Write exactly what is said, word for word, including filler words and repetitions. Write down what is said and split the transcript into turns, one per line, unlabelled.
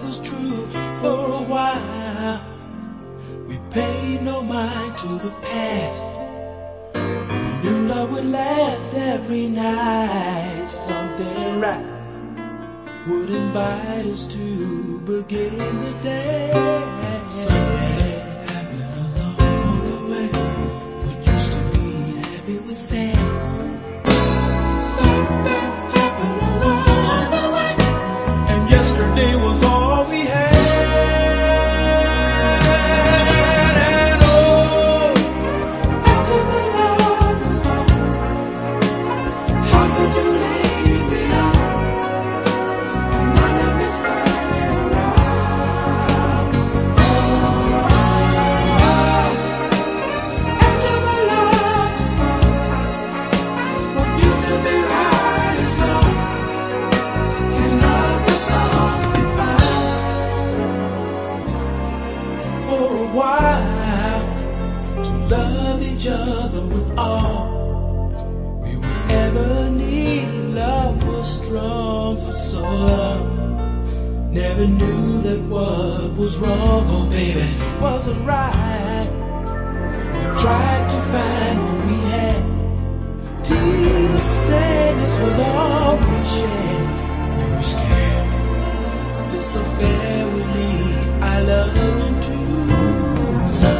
was true for a while. We paid no mind to the past. We knew love would last every night. Something right would invite us to begin the day. Something happened along the way. What used to be happy was sad. Something happened along the way, and yesterday was all we had. And oh, after the love is gone, how could you leave me on? And not let me stay around. Oh, after the love is gone, what used to be right is wrong. Can love is lost be found? For a while, to love each other with all we would ever need. Love was strong for so long. Never knew that what was wrong, oh baby, wasn't right. We tried to find what we had, till sadness was all we shared. We were scared this affair would lead our love into some